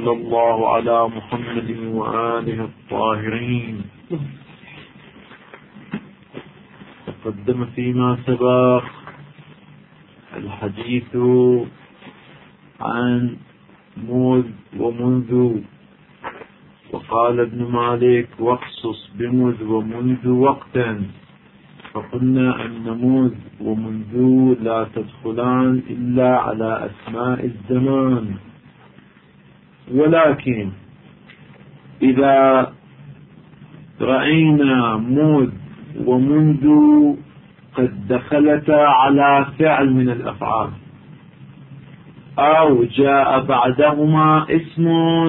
وصلى الله على محمد وآله الطاهرين. تقدم فيما سبق الحديث عن مذ ومنذ، وقال ابن مالك: واخصص بمذ ومنذ وقتا. فقلنا أن مذ ومنذ لا تدخلان إلا على أسماء الزمان، ولكن إذا رأينا مذ ومنذ قد دخلتا على فعل من الأفعال، أو جاء بعدهما اسم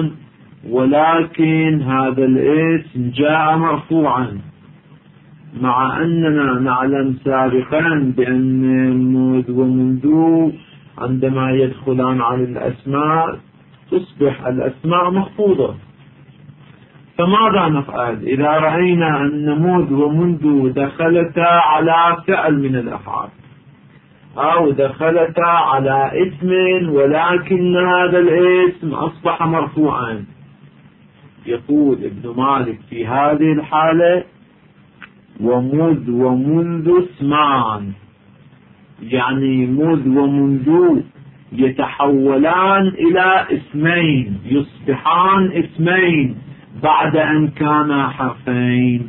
ولكن هذا الاسم جاء مرفوعا، مع أننا نعلم سابقا بأن مذ ومنذ عندما يدخلان على الأسماء تصبح الأسماء محفوظة. فماذا نفعل إذا رأينا أن مذ ومنذ دخلتا على فعل من الأفعال، أو دخلتا على اسم ولكن هذا الاسم أصبح مرفوعا؟ يقول ابن مالك: في هذه الحالة ومذ ومنذ اسمان، يعني مذ ومنذ يتحولان إلى اسمين، يصبحان اسمين بعد أن كانا حرفين.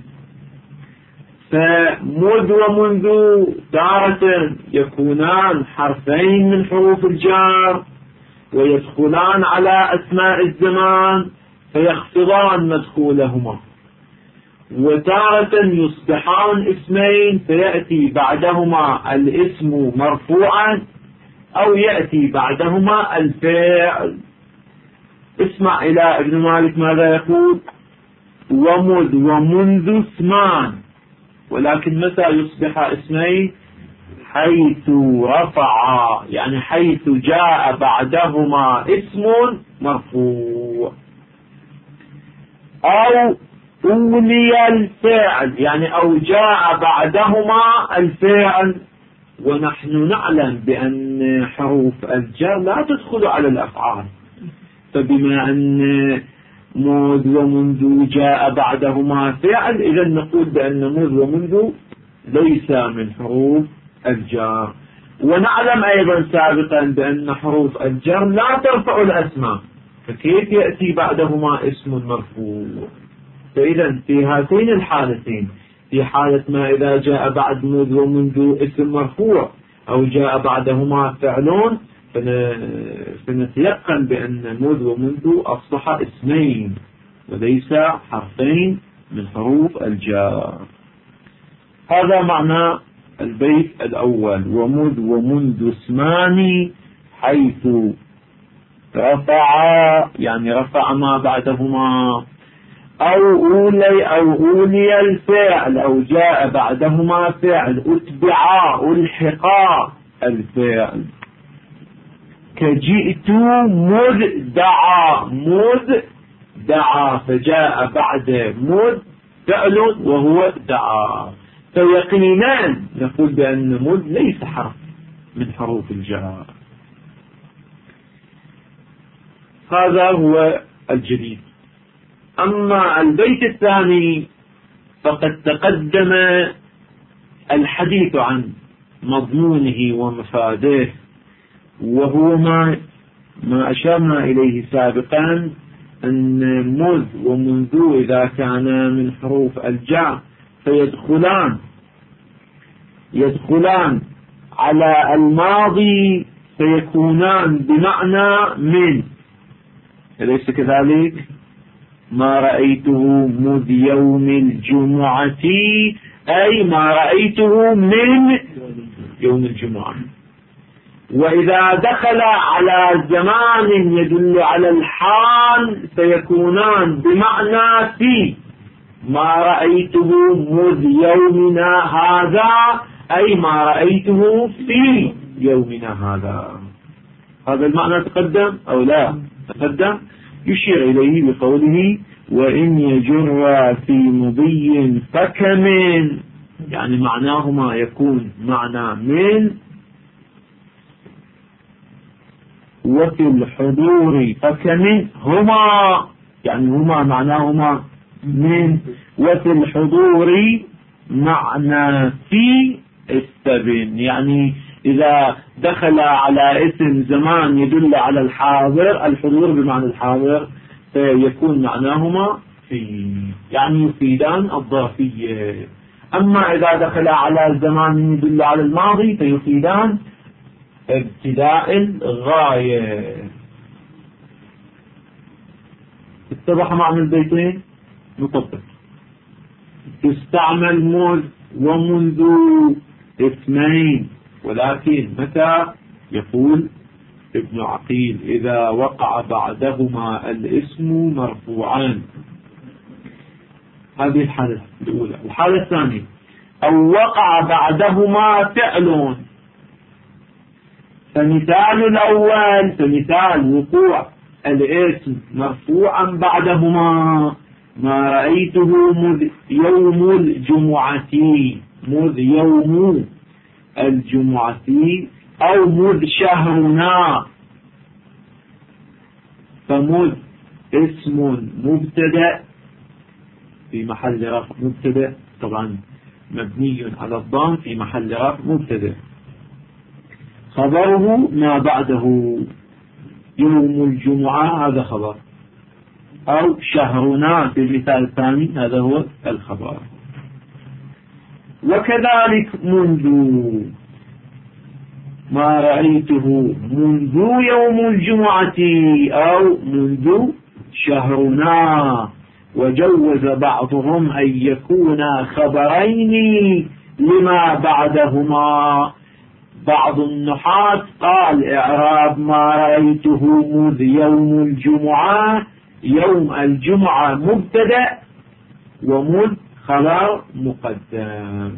فمذ ومنذ تارة يكونان حرفين من حروف الجر ويدخلان على أسماء الزمان فيخفضان مدخولهما، وتارة يصبحان اسمين فيأتي بعدهما الاسم مرفوعا أو يأتي بعدهما الفعل. اسمع إلى ابن مالك ماذا يقول: ومذ ومنذ اسمان، ولكن متى يصبح اسمين؟ حيث رفع، يعني حيث جاء بعدهما اسم مرفوع، أو أولي الفعل، يعني أو جاء بعدهما الفعل. ونحن نعلم بأن حروف الجر لا تدخل على الأفعال، فبما أن مذ ومنذ جاء بعدهما فعل، إذا نقول بأن مذ ومنذ ليس من حروف الجر. ونعلم أيضا سابقا بأن حروف الجر لا ترفع الأسماء، فكيف يأتي بعدهما اسم مرفوع؟ فإذا في هاتين الحالتين، في حالة ما إذا جاء بعد مذ ومنذ اسم مرفوع أو جاء بعدهما فعلون، فنتيقن بأن مذ ومنذ أصبح اسمين وليس حرفين من حروف الجر. هذا معنى البيت الأول: ومذ ومنذ اسمان حيث رفع، يعني رفع ما بعدهما، أو أولي الفعل، أو جاء بعدهما فعل، أتبعا ألحقا الفعل، كجئت مذ دعا، مذ دعا فجاء بعد مذ فعل وهو دعا. فيقينا نقول بأن مذ ليس حرف من حروف الجر. هذا هو الجديد. أما البيت الثاني فقد تقدم الحديث عن مضمونه ومفاده، وهو ما أشرنا إليه سابقا، أن مذ ومنذ إذا كان من حروف الجر يدخلان على الماضي فيكونان بمعنى من، أليس كذلك؟ ما رأيته مذ يوم الجمعة، أي ما رأيته من يوم الجمعة. وإذا دخل على زمان يدل على الحال فيكونان بمعنى في، ما رأيته مذ يومنا هذا، أي ما رأيته في يومنا هذا. هذا المعنى تقدم أو لا تقدم؟ يشير إليه بقوله: وإن يجر في مضي فكمن، يعني معناهما يكون معنى من وفي الحضور فكمن هما، يعني هما معناهما من، وفي الحضور معنى في استبن، يعني إذا دخل على اسم زمان يدل على الحاضر، الحضور بمعنى الحاضر، فيكون معناهما في، يعني يفيدان الظرفية. أما إذا دخل على زمان يدل على الماضي فيفيدان ابتداء الغاية. اتضح معنى البيتين؟ نطبق. تستعمل مذ ومنذ اثنين، ولكن متى؟ يقول ابن عقيل إذا وقع بعدهما الاسم مرفوعان. هذه الحالة الأولى. الحالة الثانية أو وقع بعدهما فعل، فمثال الأول، فمثال وقوع الاسم مرفوعا بعدهما ما رأيته مذ يوم الجمعة، مذ يوم الجمعة، أو مذ شهرنا. فمذ اسم مبتدأ في محل رفع مبتدأ، طبعا مبني على الضم في محل رفع مبتدأ، خبره ما بعده يوم الجمعة هذا خبر، أو شهرنا في المثال الثاني هذا هو الخبر. وكذلك منذ ما رأيته منذ يوم الجمعة أو منذ شهرنا. وجوز بعضهم أن يكون خبرين لما بعدهما. بعض النحاة قال إعراب ما رأيته منذ يوم الجمعة، يوم الجمعة مبتدأ ومذ خبر مقدم.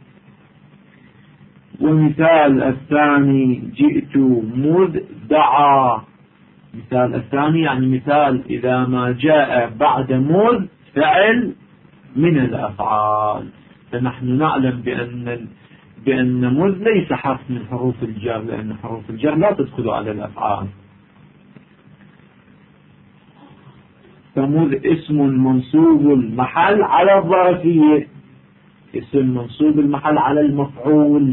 ومثال الثاني جئت مذ دعا. مثال الثاني يعني مثال إذا ما جاء بعد مذ فعل من الأفعال. فنحن نعلم بأن مذ ليس حرف من حروف الجر، لأن حروف الجر لا تدخل على الأفعال. فمذ اسم منصوب المحل على الظرفية، اسم منصوب المحل على المفعول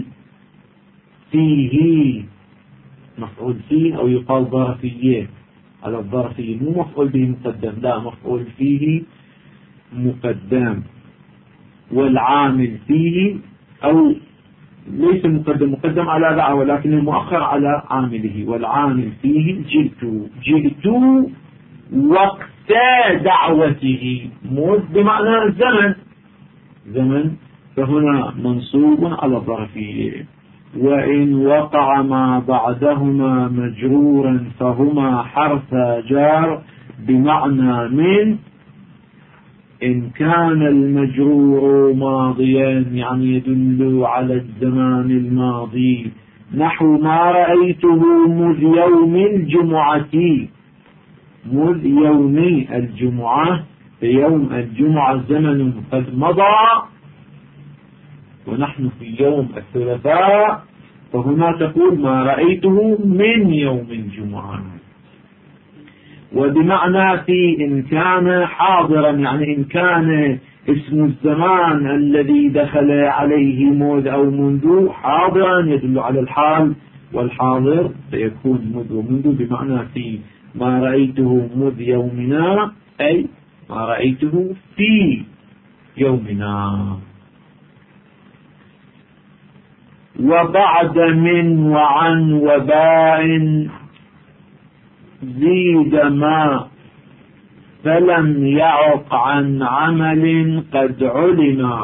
فيه، مفعول فيه أو يقال ظرفية على الظرفية، مو مفعول به مقدم، لا مفعول فيه مقدم. والعامل فيه أو ليس مقدم على دعوة ولكن المؤخر على عامله. والعامل فيه جئت وقت دعوته، مذ بمعنى الزمن، زمن، فهنا منصوب على الظرفية. وإن وقع ما بعدهما مجرورا فهما حرف جار بمعنى من. إن كان المجرور ماضيا يعني يدل على الزمان الماضي، نحو ما رأيته مذ يوم الجمعة، مذ يوم الجمعة، في يوم الجمعة زمن قد مضى ونحن في يوم الثلاثاء، فهنا تقول ما رأيته من يوم الجمعة. وبمعنى في إن كان حاضرا يعني إن كان اسم الزمان الذي دخل عليه مذ أو منذ حاضرا يدل على الحال والحاضر، فيكون مذ ومنذ بمعنى في. ما رأيته مذ يومنا أي ما رأيته في يومنا. وبعد من وعن وباء زيد ما فلم يعق عن عمل قد علم.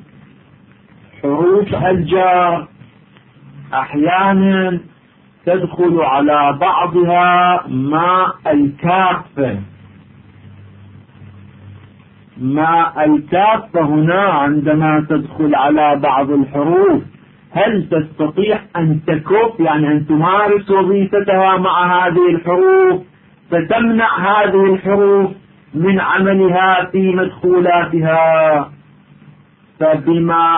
حروف الجار أحيانا تدخل على بعضها مع الكافة. مع الكافة هنا عندما تدخل على بعض الحروف هل تستطيع أن تكف يعني أن تمارس وظيفتها مع هذه الحروف فتمنع هذه الحروف من عملها في مدخولاتها؟ فبما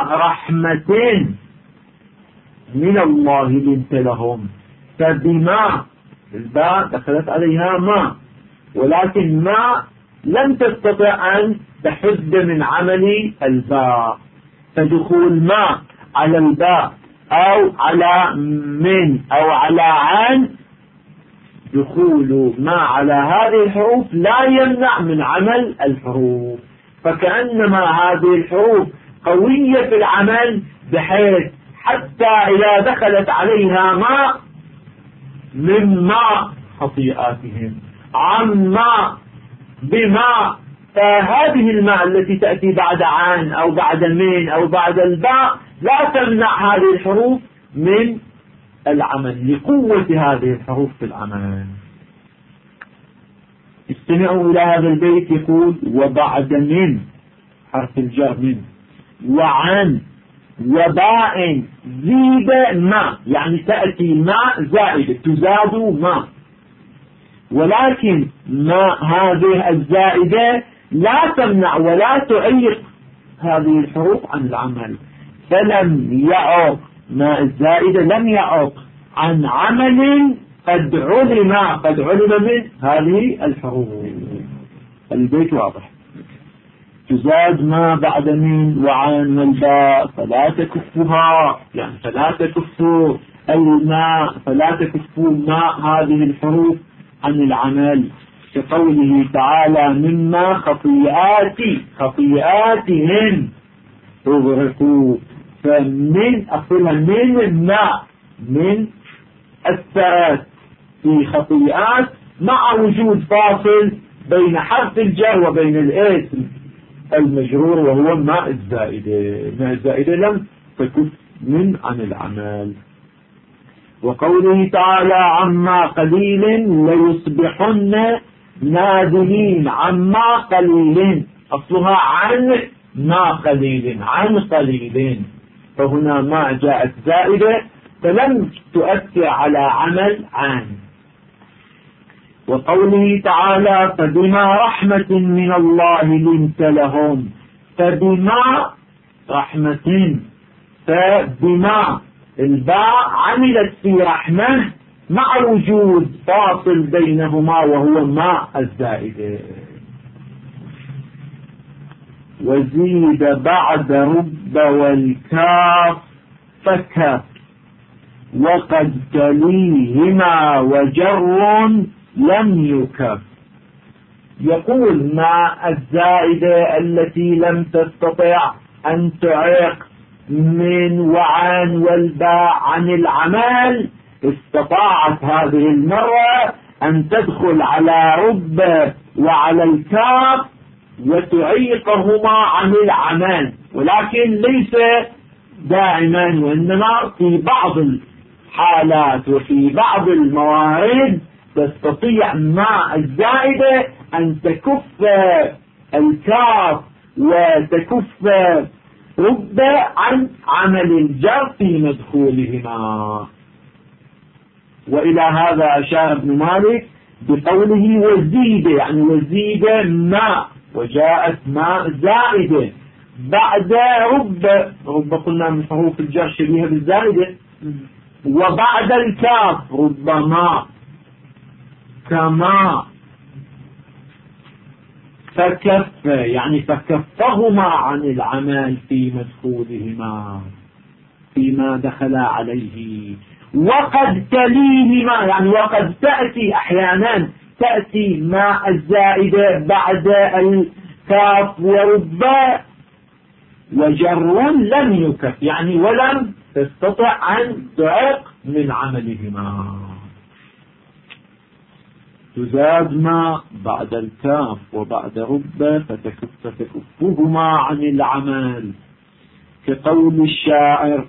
رحمة من الله لنت لهم. فبما الباء دخلت عليها ما، ولكن ما لم تستطع أن تحد من عمل الباء، فدخول ما على الباء أو على من أو على عن، دخول ما على هذه الحروف لا يمنع من عمل الحروف، فكأنما هذه الحروف قوية في العمل، بحيث حتى إذا دخلت عليها ما مما خطيئاتهم عما بما، فهذه الماء التي تأتي بعد عن أو بعد من أو بعد الباء لا تمنع هذه الحروف من العمل لقوة هذه الحروف في العمل. استمعوا إلى هذا البيت يقول: وبعد من حرف الجر من، وعن، وباء، زيد ما، يعني تأتي ماء زائدة تزاد ما، ولكن ما هذه الزائدة لا تمنع ولا تعيق هذه الحروف عن العمل، فلم يعق ما الزائدة لم يعق عن عمل قد علم من هذه الحروف. البيت واضح. تزاد ما بعد من وعن والباء فلا تكفها، يعني فلا تكفوا الماء، فلا تكفوا ماء هذه الحروف عن العمل، كقوله تعالى: مما خطيئاتهم اغرقوا، فمن أصلها من الماء، من الثرات في خطيئات، مع وجود فاصل بين حرف الجر وبين الاسم المجرور وهو ماء الزائدة. ماء الزائدة لم تكف من عن العمل. وقوله تعالى: عما قليل ليصبحن نادمين، عما قليل أصلها عن ما قليل، عن قليل، فهنا ما جاءت زائدة فلم تؤثر على عمل عن. وقوله تعالى: فبما رحمة من الله لنت لهم، فبما رحمة، فبما الباء عملت في رحمة مع وجود فاصل بينهما وهو ماء الزائدة. وزيد بعد رب والكاف فكف، وقد تليهما وجر لم يكف. يقول مع الزائدة التي لم تستطع أن تعيق من وعن والباء عن العمل، استطاعت هذه المرة أن تدخل على رب وعلى الكاف وتعيقهما عن العمل، ولكن ليس دائما، وإنما في بعض الحالات وفي بعض الموارد تستطيع مع الزائدة أن تكف الكاف وتكف رب عن عمل الجر في مدخولهما. وإلى هذا أشار ابن مالك بقوله وزيد، يعني وزيد ما، وجاءت ما زائدة بعد رب قلنا من حروف الجر شبيهة بالزائدة، وبعد الكاف ربما كما، فكف يعني فكفهما عن العمل في مدخولهما فيما دخل عليه. وقد تليهما، يعني وقد تأتي أحيانا تأتي مع الزائدة بعد الكاف ورب وجر لم يكف، يعني ولم تستطع أن تعق من عملهما. تزاد ما بعد الكاف وبعد رب فتكفهما عن العمل، كقول الشاعر: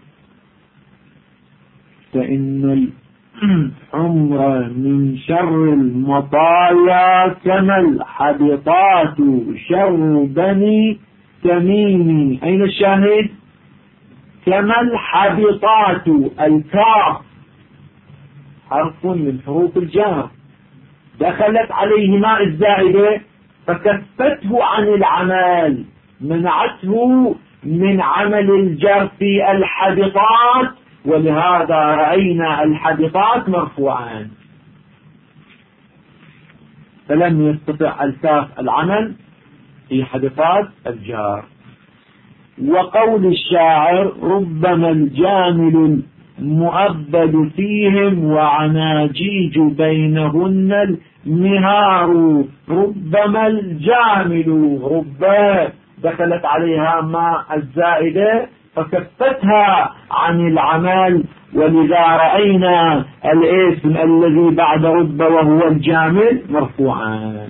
فإن الحمر من شر المطايا كما الحبطات شر بني تميم. أين الشاهد؟ كما الحبطات، الكاف حرف من حروف الجر دخلت عليه ماء الزائدة فكفته عن العمل، منعته من عمل الجر في الحبطات، ولهذا رأينا الحبطات مرفوعان. فلم يستطع الكاف العمل في حدقات الجار. وقول الشاعر ربما الجامل المؤبد فيهم وعناجيج بينهن المهار. ربما الجامل، ربما دخلت عليها ما الزائدة فكفتها عن العمل، ولذا رأينا الاسم الذي بعد رب وهو الجامل مرفوعا.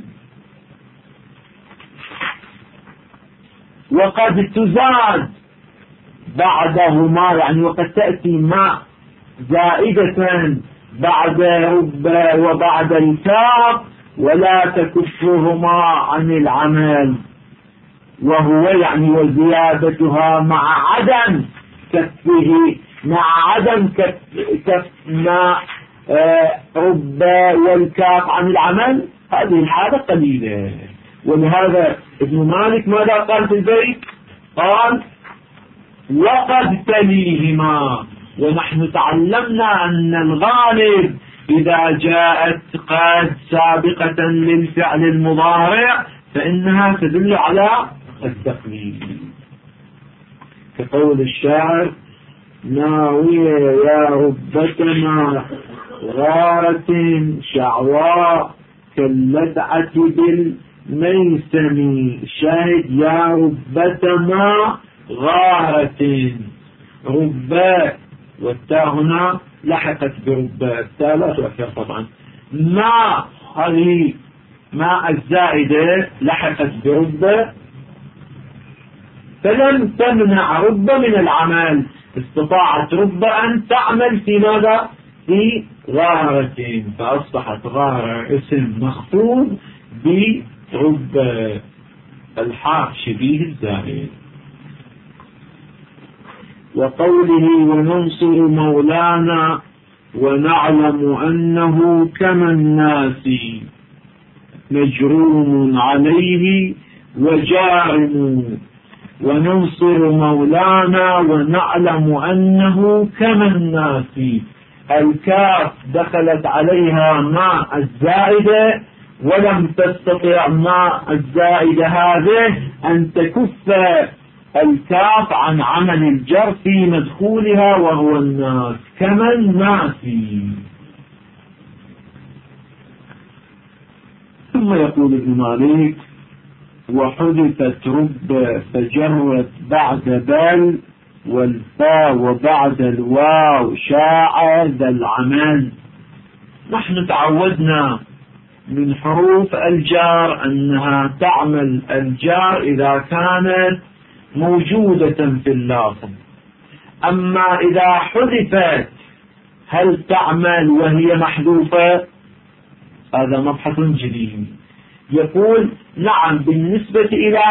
وقد تزاد بعدهما، يعني وقد تأتي ما زائدة بعد رب وبعد الكاف ولا تكفهما عن العمل، وهو يعني وزيادتها مع عدم كفه، مع عدم كف ما رب والكاف عن العمل، هذه الحالة قليلة. ولهذا ابن مالك ماذا قال في البيت؟ قال وقد تليهما. ونحن تعلمنا أن الغالب إذا جاءت قد سابقة للفعل المضارع فإنها تدل على التقليد، كقول الشاعر ناوية يا ربتنا غارة شعواء كاللدعة بالميسم. الشاهد يا ربتنا غارة، رباء والتاء هنا لحقت برباء، التاء لا تؤثر طبعا. ما هذه ما الزائدة لحقت برباء فلم تمنع رب من العمل، استطاعت رب أن تعمل في ماذا؟ في غارة، فأصبحت غارة اسم مخفوض برب، الحاء شبيه الزائد. وقوله وننصر مولانا ونعلم أنه كما الناس مجروم عليه وجارم. وننصر مولانا ونعلم أنه كما الناس، الكاف دخلت عليها ماء الزائدة ولم تستطع ماء الزائدة هذه أن تكف الكاف عن عمل الجر في مدخولها وهو الناس، كما الناس. ثم يقول ابن مالك وحذفت رب فجرت بعد بل والفاء وبعد الواو شاع ذا العمل. نحن تعودنا من حروف الجار أنها تعمل الجار إذا كانت موجودة في اللافظ، أما إذا حذفت هل تعمل وهي محذوفة؟ هذا مبحث جديد. يقول نعم بالنسبة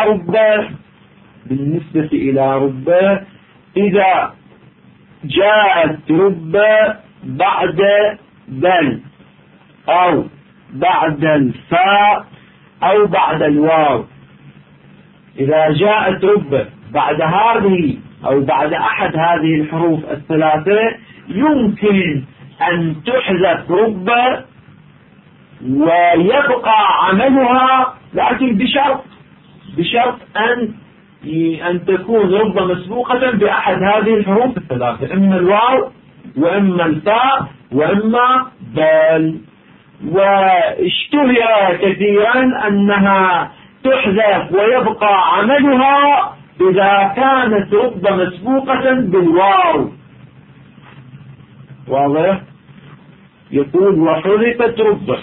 إلى رب إذا جاءت رب بعد بل أو بعد الفاء أو بعد الواو، إذا جاءت رب بعد هذه أو بعد أحد هذه الحروف الثلاثة يمكن أن تحذف رب ويبقى عملها، لكن بشرط أن تكون رب مسبوقة بأحد هذه الحروف الثلاثة، إما الواو وإما الفاء وإما بل. واشتهر كثيرا أنها تحذف ويبقى عملها إذا كانت رب مسبوقة بالواو. واضح؟ يقول وحذفت رب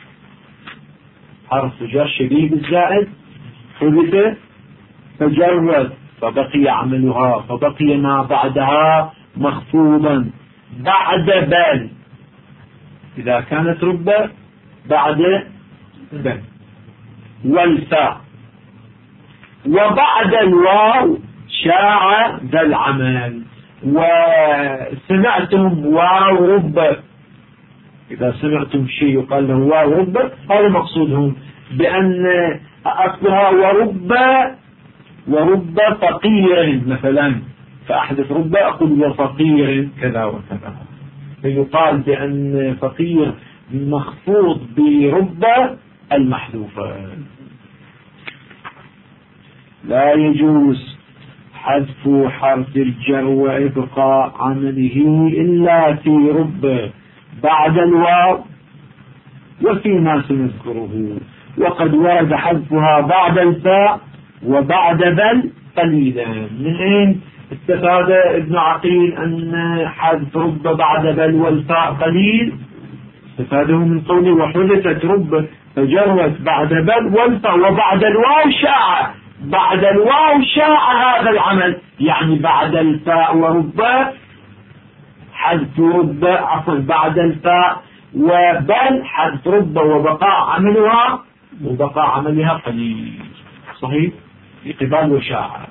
حرف جر شبيه بالزائد، حذف فجرت فبقي عملها فبقي ما بعدها مخفوضا بعد بل، إذا كانت رب بعد بل والفاء وبعد الواو شاع ذا العمل. وسمعتم واو رب، إذا سمعتم شيء يقال له واو رب هذا مقصودهم بأن أصلها ورب فقير مثلا، فأحدث رب أقول وفقير كذا وكذا، فيقال بأن فقير مخفوض برب المحذوفة. لا يجوز حذف حرف الجر وإبقاء عمله إلا في رب بعد الواو وفيما سنذكره، وقد ورد حذفها بعد الفاء وبعد بل قليلا. من أين استفاد ابن عقيل أن حذف رب بعد بل والفاء قليل؟ استفاده من قوله وحذفت رب فجرت بعد بل والفاء وبعد الواو شاع. بعد الواو شاع هذا العمل، يعني بعد الفاء ورب حذف رب بعد الفاء وبل حذف رب وبقاء عملها قليل. صحيح في قبال وشاع.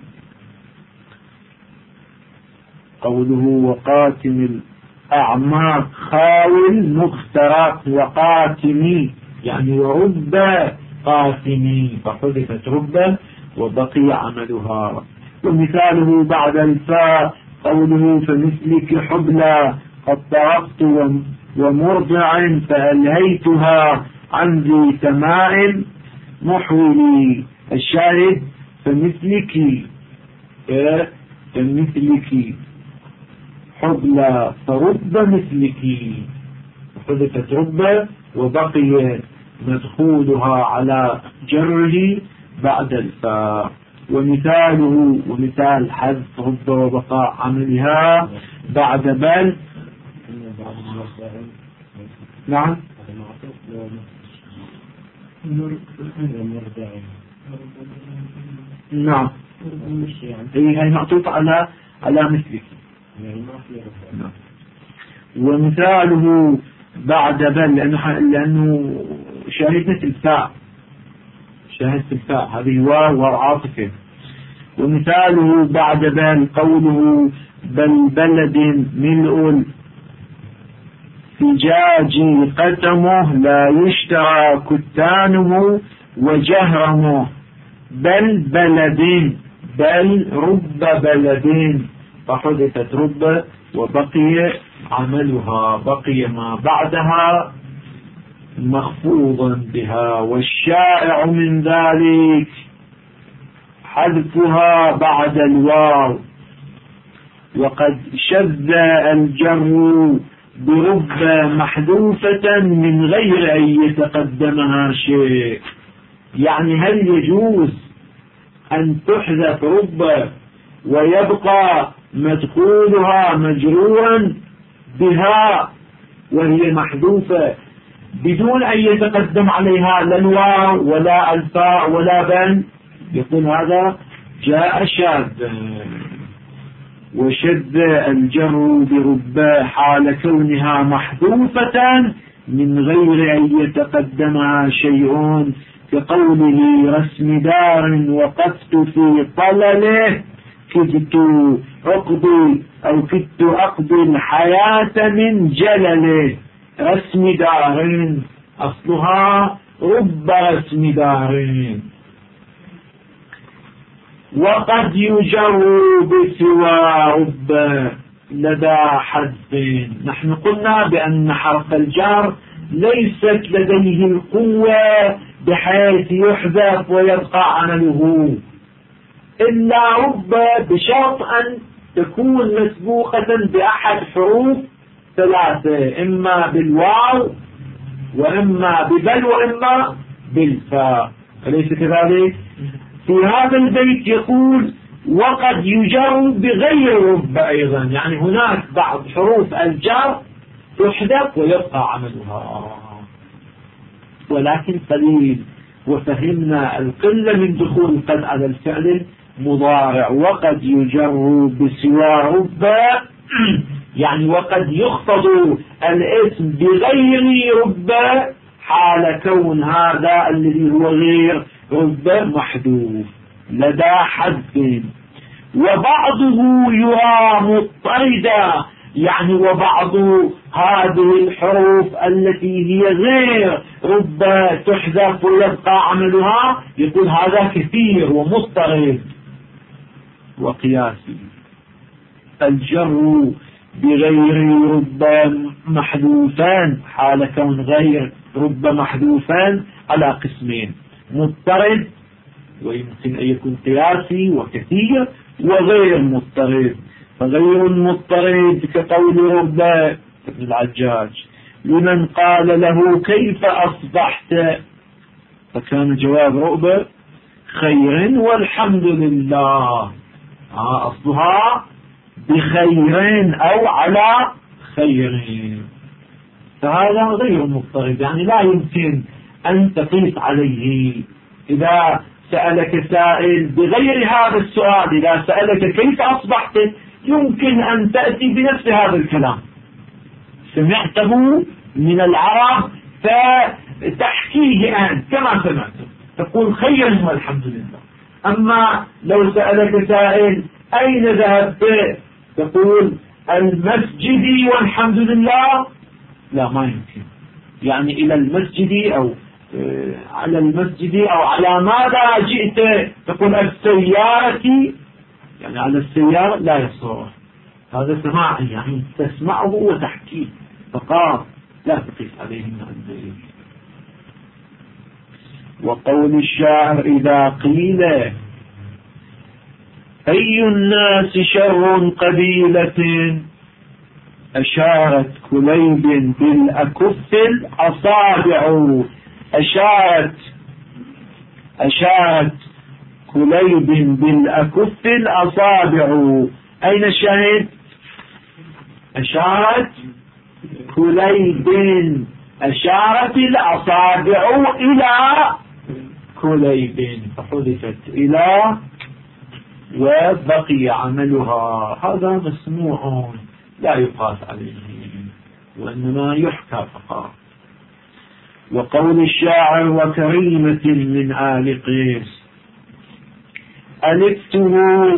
قوله وقاتم الأعماق خاول مخترق وقاتمي يعني ورب قاتمي فحذفت رب وبقي عملها. ومثاله بعد الفاء قوله فمثلك حبلى قد طرقت ومرضع فألهيتها عن ذي سماء محولي. الشاهد فمثلك حبلى فرب مثلك حذفت رب وبقي مدخولها على جره بعد الفاء. ومثال حذف رب وبقاء عملها بعد بل. نعم نعم هي معطوفة على مثلك. ومثاله بعد بل لأنه شاهد مثل الفاء، شاهد الفاء هذه واو وعاطفة. ومثاله بعد بل قوله بل بلد ملء الفجاج قتمه لا يشترى كتانه وجهرمه. بل بلد بل رب بلد فحدثت رب وبقي عملها، بقي ما بعدها مخفوضا بها. والشائع من ذلك حذفها بعد الواو، وقد شذ الجر برب محذوفة من غير أن يتقدمها شيء. يعني هل يجوز أن تحذف رب ويبقى مدخولها مجرورا بها وهي محذوفة بدون أن يتقدم عليها لا الواو ولا الفاء ولا بل؟ يقول هذا جاء شاذا. وشذ الجر برب حال كونها محذوفة من غير أن يتقدمها شيء كقوله رسم دار وقفت في طلله كدت أقضي الحياة من جلله. رسم دار أصلها رب رسم دار. وقد يجر بسوى رب لدى حذف. نحن قلنا بأن حرف الجر ليست لديه القوة بحيث يحذف ويبقى عمله إلا رب بشرط أن تكون مسبوقة بأحد حروف ثلاثة، إما بالواو وإما ببل وإما بالفاء، أليس كذلك؟ في هذا البيت يقول وقد يجر بغير رب أيضا، يعني هناك بعض حروف الجر تحذف ويبقى عملها ولكن قليل. وفهمنا القلة من دخول قد على الفعل المضارع. وقد يجر بسوى رب يعني وقد يخفض الاسم بغير رب حال كون هذا الذي هو غير رب محذوف لدى حذف. وبعضه يرى مضطردا، يعني وبعض هذه الحروف التي هي غير رب تحذف ويبقى عملها يقول هذا كثير ومضطرد. وقياسي الجر بغير رب محذوفان حال كون غير رب محذوفان على قسمين: مضطرد ويمكن أن يكون قياسي وكثير، وغير مضطرد. فغير المضطرد كقول رب ابن العجاج لمن قال له كيف أصبحت، فكان جواب رؤبة خير والحمد لله. أصلها بخير أو على خير. فهذا غير مضطرد، يعني لا يمكن أن تقيس عليه. إذا سألك سائل بغير هذا السؤال، إذا سألك كيف أصبحت، يمكن أن تأتي بنفس هذا الكلام، سمعته من العرب فتحكيه أنت كما سمعته، تقول خير والحمد لله. أما لو سألك سائل أين ذهبت، تقول المسجد والحمد لله، لا ما يمكن. يعني إلى المسجد أو على المسجد أو على ماذا جئت، تقول السيارة، يعني على السيارة لا يصح. هذا سماع، يعني تسمعه وتحكيه فقط، لا تقيس عليه من عنده. وقول الشاعر إذا قيل أي الناس شر قبيلة، أشارت كليب بالأكف الأصابع. أشارت كليب بالأكف الأصابع. أين الشاهد؟ أشارت كليب، أشارت الأصابع إلى كليب، فحذفت إلى وبقي عملها. هذا مسموع لا يقاس عليه، وإنما يحكى فقط. وقول الشاعر وكريمة من آل قيس ألفته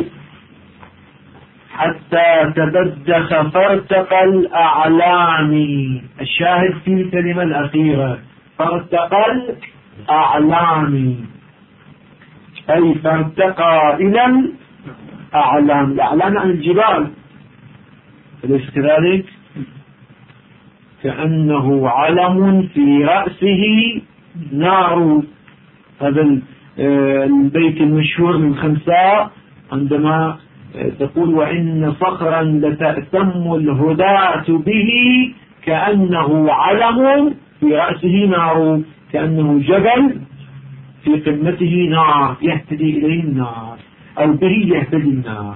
حتى تبدخ فارتقى الأعلام. الشاهد في الكلمة الأخيرة فارتقى الأعلام، أي فارتقى إلى الأعلام. الأعلام عن الجبال، أليس كذلك؟ كأنه علم في رأسه نار. هذا البيت المشهور من خنساء عندما تقول وإن صخرا لتأتم الهداة به كأنه علم في رأسه نار، كأنه جبل في قمته نار يهتدي إليه الناس، أو به يهتدي الناس.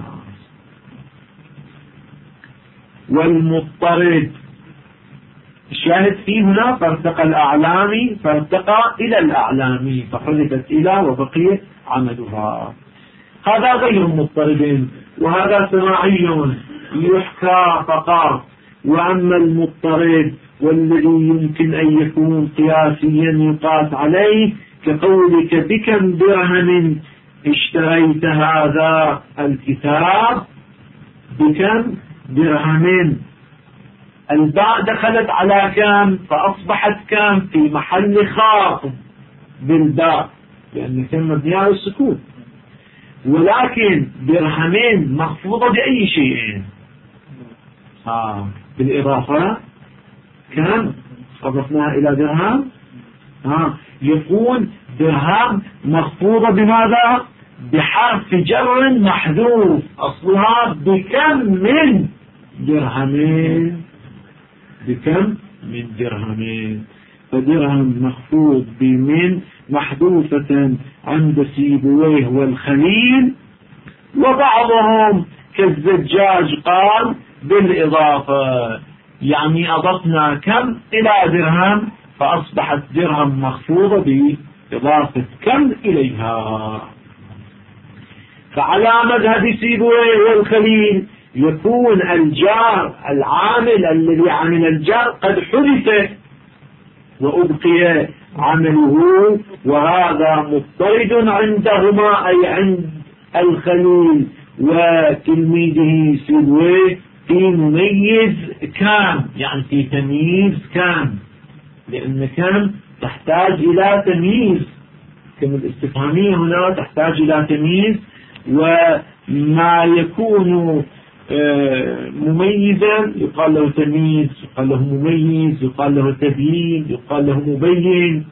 والمضطرد الشاهد فيه هنا فارتقى الأعلام، فارتقى إلى الأعلام، فحذفت إلى وبقيت عملها. هذا غير مضطرد، وهذا سماعي يحكى فقط. وأما المضطرد والذي يمكن أن يكون قياسيا يقاس عليه، كقولك بكم درهم اشتريت هذا الكتاب، بكم درهم، الباء دخلت على كم فأصبحت كم في محل خاطب بالباء، لأن كم مبنية على السكون. ولكن درهمين مخفوضة بأي شيء؟ بالإضافة كم أضفناها إلى درهم؟ يكون درهم مخفوضة بماذا؟ بحرف جر محذوف، أصلها بكم من درهمين، بكم من درهمين. فدرهم مخفوض بمن محذوفة عند سيبويه والخليل، وبعضهم كالزجاج قال بالإضافة، يعني أضفنا كم إلى درهم فأصبحت درهم مخفوضة بإضافة كم إليها. فعلى مذهب سيبويه والخليل يكون الجار العامل الذي عمل الجار قد حذف وأبقي عمله، وهذا مضطرد عندهما، أي عند الخليل وتلميذه سيبويه، في مميز كان، يعني في تمييز كان، لأن كان تحتاج إلى تمييز، كما الاستفهامية هنا تحتاج إلى تمييز. وما يكون مميزا يقال له تمييز، يقال له مميز، يقال له تبيين، يقال له مبين.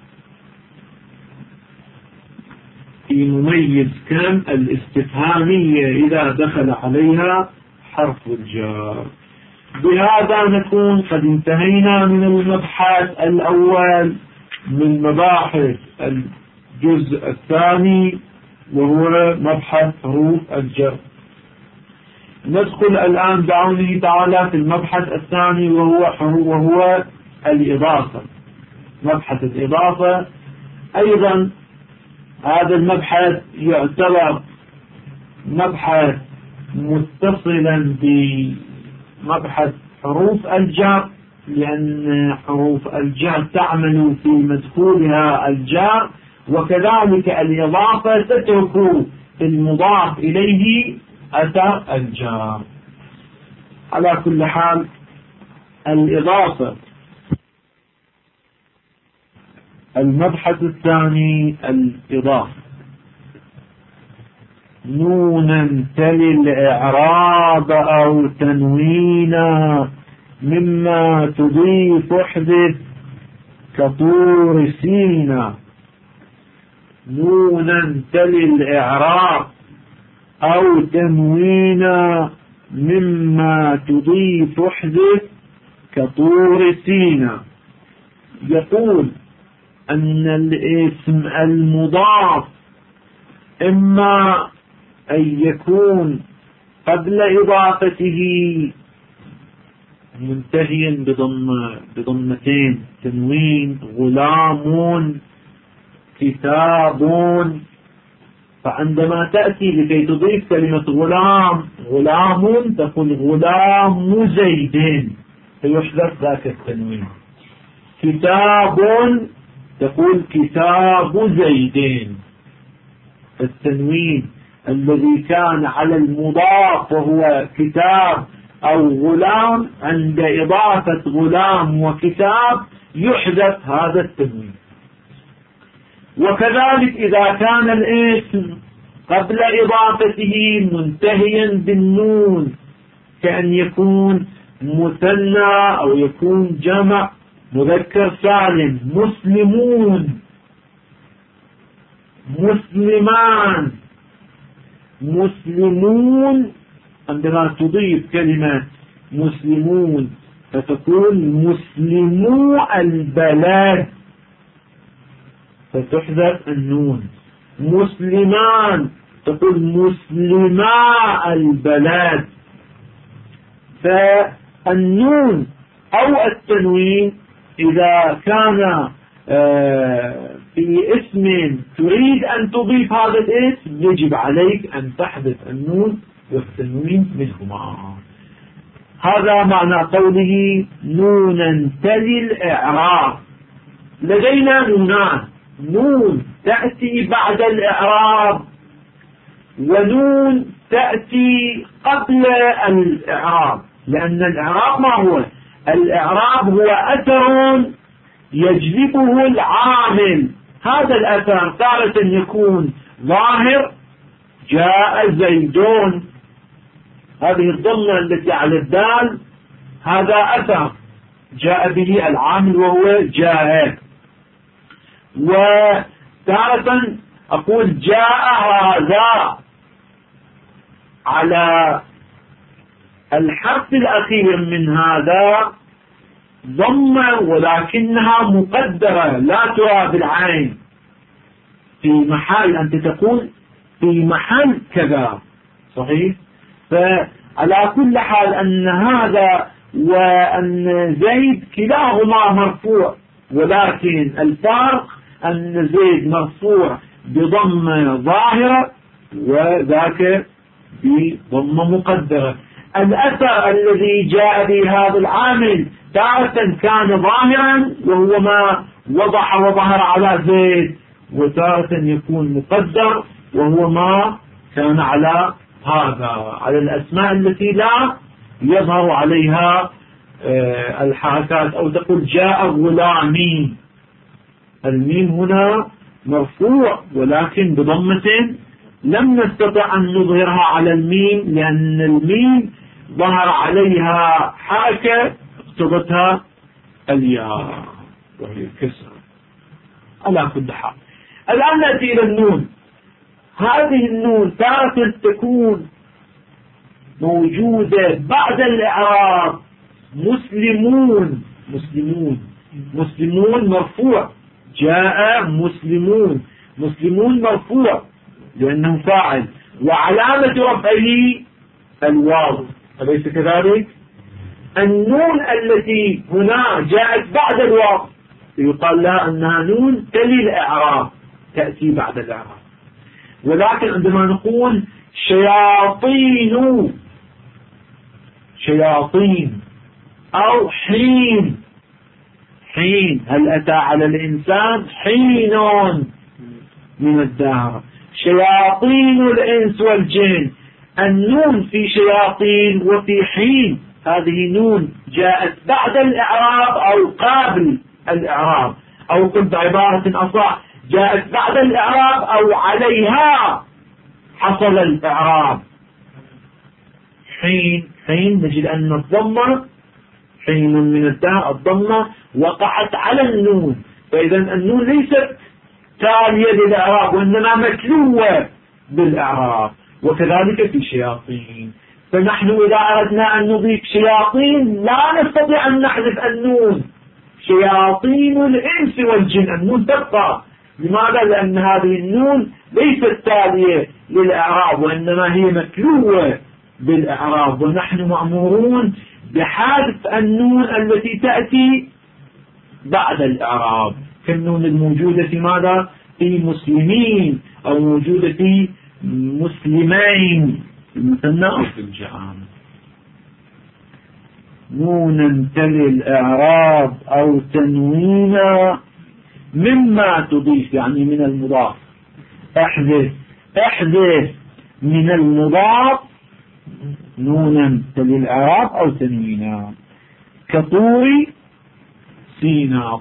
في مميز كان الاستفهامية إذا دخل عليها حرف الجر. بهذا نكون قد انتهينا من المبحث الأول من مباحث الجزء الثاني، وهو مبحث حروف الجر. ندخل الآن بعونه تعالى في المبحث الثاني، وهو الإضافة. مبحث الإضافة أيضا هذا المبحث يعتبر مبحث متصلا بمبحث حروف الجر، لأن حروف الجر تعمل في مدخولها الجر، وكذلك الإضافة تترك المضاف إليه أثر الجر. على كل حال الإضافة. المبحث الثاني الإضافة. نونا تلي الإعراب أو تنوينا مما تضيف احذف كطور سينا. نونا تلي الإعراب أو تنوينا مما تضيف احذف كطور سينا. يقول أن الاسم المضاف إما أن يكون قبل إضافته منتهيا بضمتين، تنوين، غلام، كتاب. فعندما تأتي لكي تضيف كلمة غلام تقول غلام زيد، فيحذف ذاك التنوين. كتاب تقول كتاب زيدين. التنوين الذي كان على المضاف وهو كتاب أو غلام، عند إضافة غلام وكتاب يحذف هذا التنوين. وكذلك إذا كان الاسم قبل إضافته منتهيا بالنون، كأن يكون مثنى أو يكون جمع مذكر سالم، مسلمون، مسلمان، مسلمون. عندما تضيف كلمة مسلمون فتكون مسلمو البلد، فتحذف النون. مسلمان تقول مسلما البلد. فالنون أو التنوين إذا كان في اسم تريد أن تضيف هذا الاسم يجب عليك أن تحذف النون والتنوين منهما. هذا معنى قوله نونا تلي الإعراب. لدينا نونان، نون تأتي بعد الإعراب، ونون تأتي قبل الإعراب. لأن الإعراب ما هو؟ الإعراب هو أثر يجلبه العامل. هذا الأثر تارة يكون ظاهر، جاء زيدون، هذه الضمة التي على الدال هذا أثر جاء به العامل وهو جاء. وتارة أقول جاء هذا على الحرف الأخير من هذا ضمة، ولكنها مقدرة لا ترى بالعين، في محل أنت تقول في محل كذا، صحيح؟ فعلى كل حال أن هذا وأن زيد كلاهما مرفوع، ولكن الفرق أن زيد مرفوع بضمة ظاهرة وذاك بضمة مقدرة. الأثر الذي جاء به هذا العامل تارة كان ظاهرا وهو ما وضح وظهر على زيد، وتارة يكون مقدر وهو ما كان على هذا، على الأسماء التي لا يظهر عليها الحركات. أو تقول جاء غلامي، الميم هنا مرفوع ولكن بضمة لم نستطع أن نظهرها على الميم، لأن الميم ظهر عليها حركة اقتضتها الياء وهي الكسر على كل حال. الآن نأتي إلى النون. هذه النون تارة تكون موجودة بعد الإعراب مسلمون. مسلمون مرفوع، جاء مسلمون، مسلمون مرفوع لأنه فاعل، وعلامة رفعه الواو، أليس كذلك؟ النون التي هنا جاءت بعد الواو يقال لها أنها نون تلي الإعراب، تأتي بعد الإعراب. ولكن عندما نقول شياطين أو حين، هل أتى على الإنسان حين من الدهر؟ شياطين الإنس والجن، النون في شياطين وفي حين هذه نون جاءت بعد الإعراب أو قبل الإعراب، أو قل بعبارة أصح جاءت بعد الإعراب أو عليها حصل الإعراب. حين نجد أن الضمة حين من الدهر، الضمة وقعت على النون، فإذا النون ليست تالية للإعراب وإنما متلوة بالإعراب. وكذلك في شياطين، فنحن إذا أردنا أن نضيف شياطين لا نستطيع أن نحذف النون. شياطين الإنس والجن، النون تبقى. لماذا؟ لأن هذه النون ليست تالية للإعراب وإنما هي متلوة بالإعراب، ونحن مأمورون بحذف النون التي تأتي بعد الإعراب، كالنون الموجودة في ماذا؟ في مسلمين، أو موجودة في مسلمين في المثنى أو في الجمع. نونا تلي الإعراب أو تنوينا مما تضيف، يعني من المضاف. احذف من المضاف نونا تلي الإعراب أو تنوينا، كطور سينا،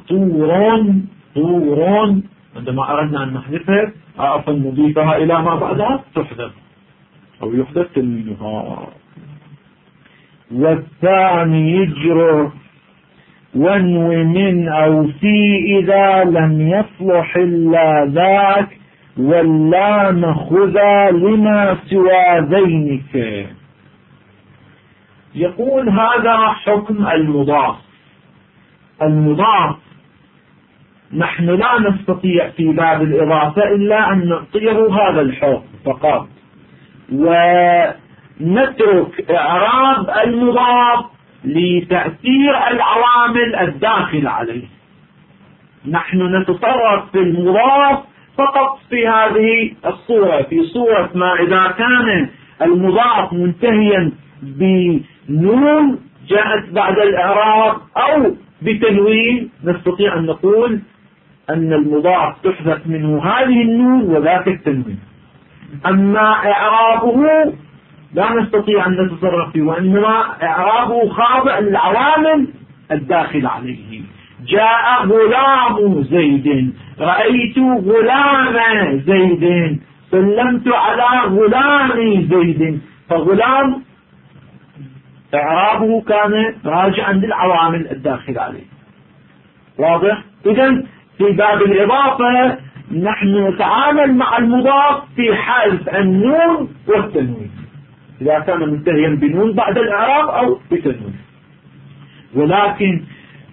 طور عندما أردنا أن نحذفها عفوا نضيفها إلى ما بعدها تحذف أو يحذف تنوينها. والثاني يجرر وانو من أو في إذا لم يصلح إلا ذاك، واللام خذا لما سوى ذينك. يقول هذا حكم المضاف. نحن لا نستطيع في باب الإضافة إلا أن نعطيه هذا الحكم فقط، ونترك إعراب المضاف لتأثير العوامل الداخل عليه. نحن نتصرف في المضاف فقط في هذه الصورة، في صورة ما إذا كان المضاف منتهيا بنون جاءت بعد الإعراب أو بتنوين، نستطيع أن نقول أن المضاف تحذف منه هذه النون وذاك التنوين. أما إعرابه لا نستطيع أن نتصرف فيه، وإنما إعرابه خاضع للعوامل الداخل عليه. جاء غلام زيد، رأيت غلام زيد، سلمت على غلام زيد، فغلام إعرابه كان راجعا للعوامل الداخل عليه. واضح؟ إذن في باب الإضافة نحن نتعامل مع المضاف في حذف النون والتنوين إذا كان منتهيا بنون بعد الإعراب أو بتنوين. ولكن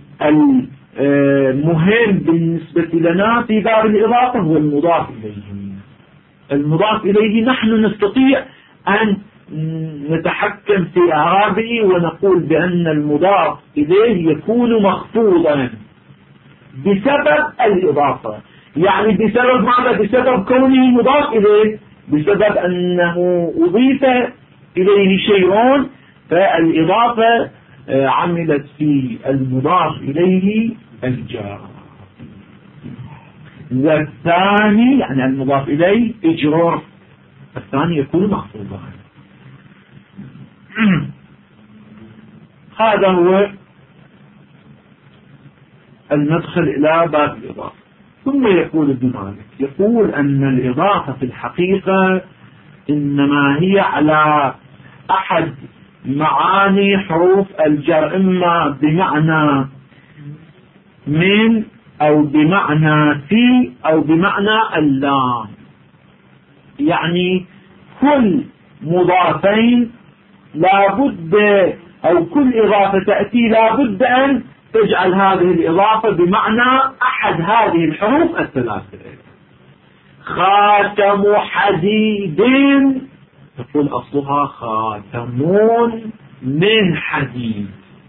المهم بالنسبة لنا في باب الإضافة هو المضاف إليه. المضاف إليه نحن نستطيع أن نتحكم في إعرابه ونقول بأن المضاف إليه يكون مخفوضا بسبب الإضافة. يعني بسبب ماذا؟ بسبب كونه مضاف إليه، بسبب أنه أضيف إليه شيء، فالإضافة عملت في المضاف إليه الجار. والثاني يعني المضاف إليه إجرار، الثاني يكون مخفوضا. هذا هو المدخل إلى باب الإضافة. ثم يقول ابن مالك، يقول أن الإضافة في الحقيقة إنما هي على أحد معاني حروف الجر إما بمعنى من أو بمعنى في أو بمعنى اللام. يعني كل مضافين لابد أو كل إضافة تأتي لابد أن تجعل هذه الإضافة بمعنى أحد هذه الحروف الثلاثة. خاتم حديد تقول أصلها خاتمون من حديد.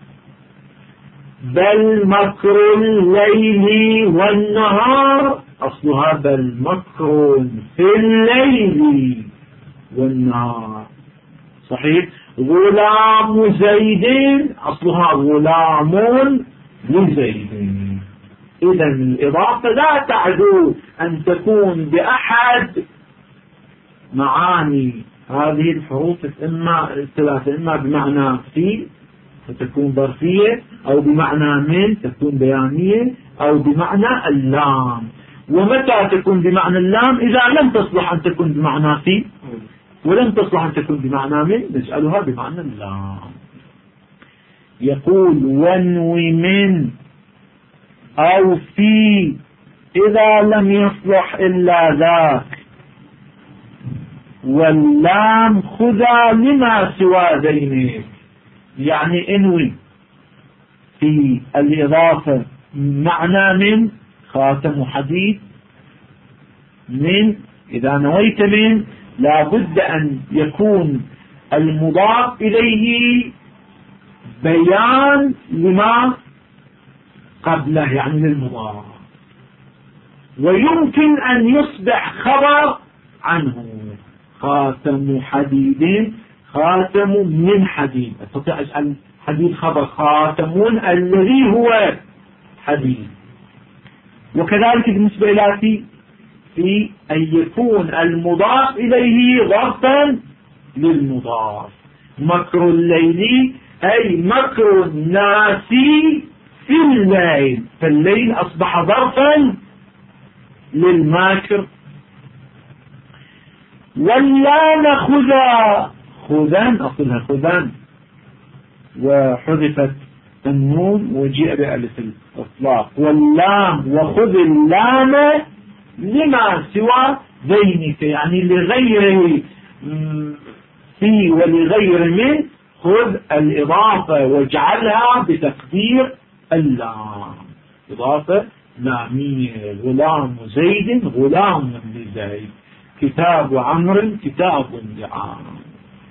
بل مكر الليل والنهار أصلها بل مكر في الليل والنهار. صحيح. غلام زيد أصلها غلام لزيد. إذا الإضافة لا تعدو أن تكون بأحد معاني هذه الحروف الثلاثة، إما بمعنى في فتكون ظرفية، أو بمعنى من تكون بيانية، أو بمعنى اللام. ومتى تكون بمعنى اللام؟ إذا لم تصلح أن تكون بمعنى في ولم تصلح أن تكون بمعنى من نجعلها بمعنى اللام. يقول وانوي من أو في إذا لم يصلح إلا ذاك، واللام خذا لما سوى ذينك. يعني انوي في الإضافة معنى من خاتم حديد. من إذا نويت من لابد أن يكون المضاف إليه بيان لما قبله، يعني للمضاف، ويمكن أن يصبح خبر عنه. خاتم حديد خاتم من حديد، أستطيع أجعل حديد خبر خاتم الذي هو حديد. وكذلك بالنسبة إلى في أن يكون المضاف إليه ظرفا للمضاف. مكر الليل أي مكر الناس في الليل، فالليل أصبح ظرفا للماكر. واللام خذا أصلها خذان وحذفت النون وجيء بألف الإطلاق. واللام وخذ اللام لما سوى ذينك، يعني لغيره في ولغير من خذ الإضافة واجعلها بتقدير اللام، إضافة لامية. غلام زيد غلام لزيد، كتاب عمرو كتاب لعمرو.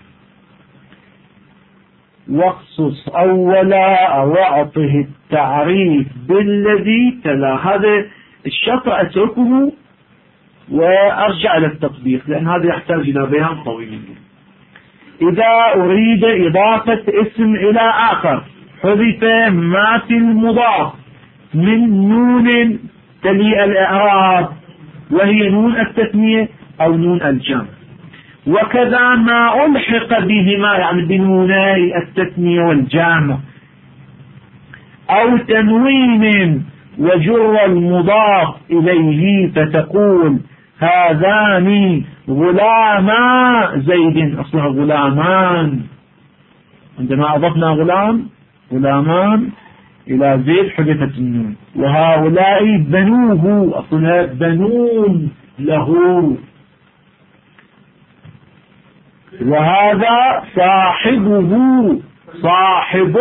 واخصص أولا وأعطه التعريف بالذي تلا. هذا الشطر أتركه وأرجع للتطبيق لأن هذا يحتاج إلى بيان طويل. إذا أريد إضافة اسم إلى آخر حذف ما في المضاف من نون تلي الإعراب، وهي نون التثنية أو نون الجمع. وكذا ما ألحق بهما، يعني بنوني التثنية والجمع، أو تنوين وجر المضاف إليه، فتقول هذان غلاما زيد، أصلها غلامان. عندما أضفنا غلامان إلى زيد حذفت النون. وهؤلاء بنوه، أصلها بنون له. وهذا صاحبه صاحب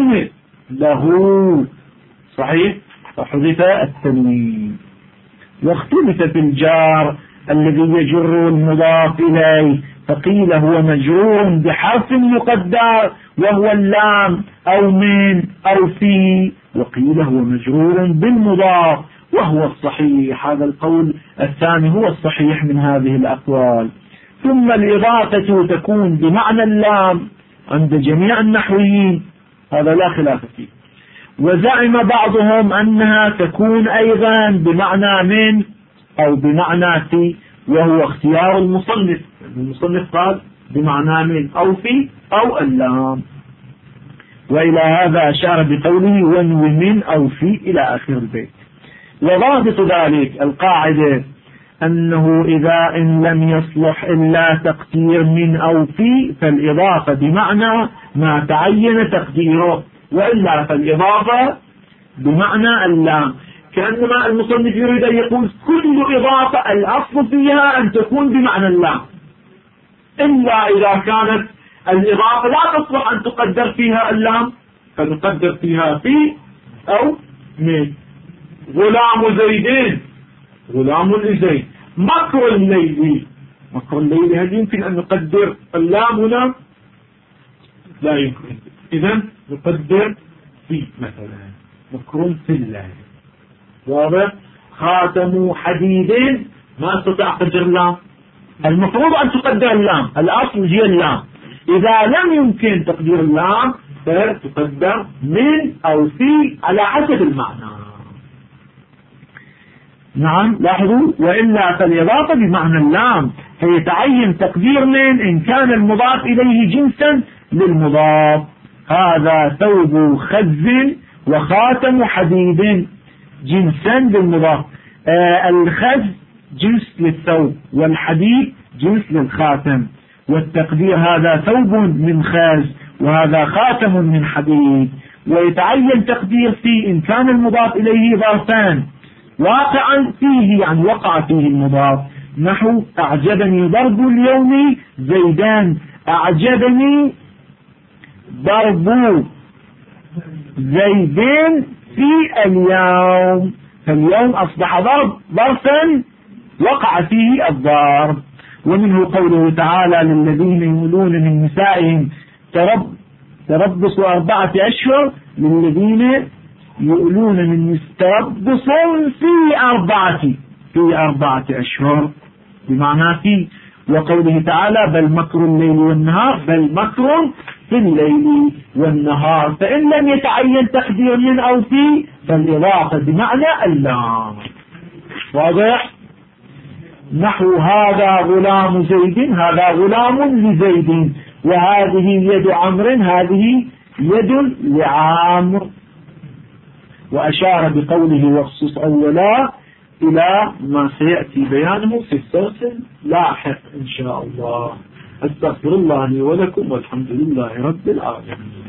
له. صحيح، فحذف التنوين. واختلف في الجار الذي يجر المضاف إليه، فقيل هو مجرور بحرف مقدر وهو اللام أو من أو في، وقيل هو مجرور بالمضاف وهو الصحيح. هذا القول الثاني هو الصحيح من هذه الأقوال. ثم الإضافة تكون بمعنى اللام عند جميع النحويين، هذا لا خلاف فيه. وزعم بعضهم أنها تكون أيضا بمعنى من أو بمعنى في، وهو اختيار المصنف. المصنف قال بمعنى من أو في أو اللام. وإلى هذا أشار بقوله وانو من أو في إلى آخر البيت. وضابط ذلك القاعدة أنه إذا إن لم يصلح إلا تقدير من أو في فالإضافة بمعنى ما تعين تقديره، وإلا فالإضافة بمعنى اللام. كأنما المصنف يريد أن يقول كل إضافة الأصل فيها أن تكون بمعنى اللام، إلا إذا كانت الإضافة لا تصلح أن تقدر فيها اللام فنقدر فيها في أو من. غلام زيدين، غلام لزيد. مكر الليل، مكر الليل هل يمكن أن نقدر اللام هنا؟ لا يمكن. إذن نقدر في مثلا مكر في الليل. واضح؟ خاتم حديد ما استطاع قدر اللام، المفروض أن تقدر اللام، الأصل هي اللام. إذا لم يمكن تقدير اللام فتقدر من أو في على حسب المعنى. نعم لاحظوا، وإلا فالإضافة بمعنى اللام فيتعين تقدير من إن كان المضاف إليه جنسا للمضاف. هذا ثوب خز وخاتم حديد، جنسا للمضاف. الخز جنس للثوب والحديد جنس للخاتم، والتقدير هذا ثوب من خز وهذا خاتم من حديد. ويتعين تقدير في إن كان المضاف إليه ظرفان واقعا فيه، يعني وقع فيه المضاف، نحو أعجبني ضرب اليوم زيدان، أعجبني ضرب زيدين في اليوم، فاليوم أصبح ظرفا وقع فيه الضرب. ومنه قوله تعالى للذين يولون من نسائهم تربص 4 أشهر، للذين يؤلون من تربص في 4 أشهر بمعنى في. وقوله تعالى بل مكر الليل والنهار، بل مكر في الليل والنهار. فإن لم يتعين تقدير من أو في فالإضافة بمعنى اللام. واضح؟ نحو هذا غلام زيد، هذا غلام لزيد، وهذه يد عمرو، هذه يد لعامر. وأشار بقوله واخصص أولا إلى ما سيأتي بيانه في الدرس لاحق إن شاء الله. أستغفر الله لي ولكم، والحمد لله رب العالمين.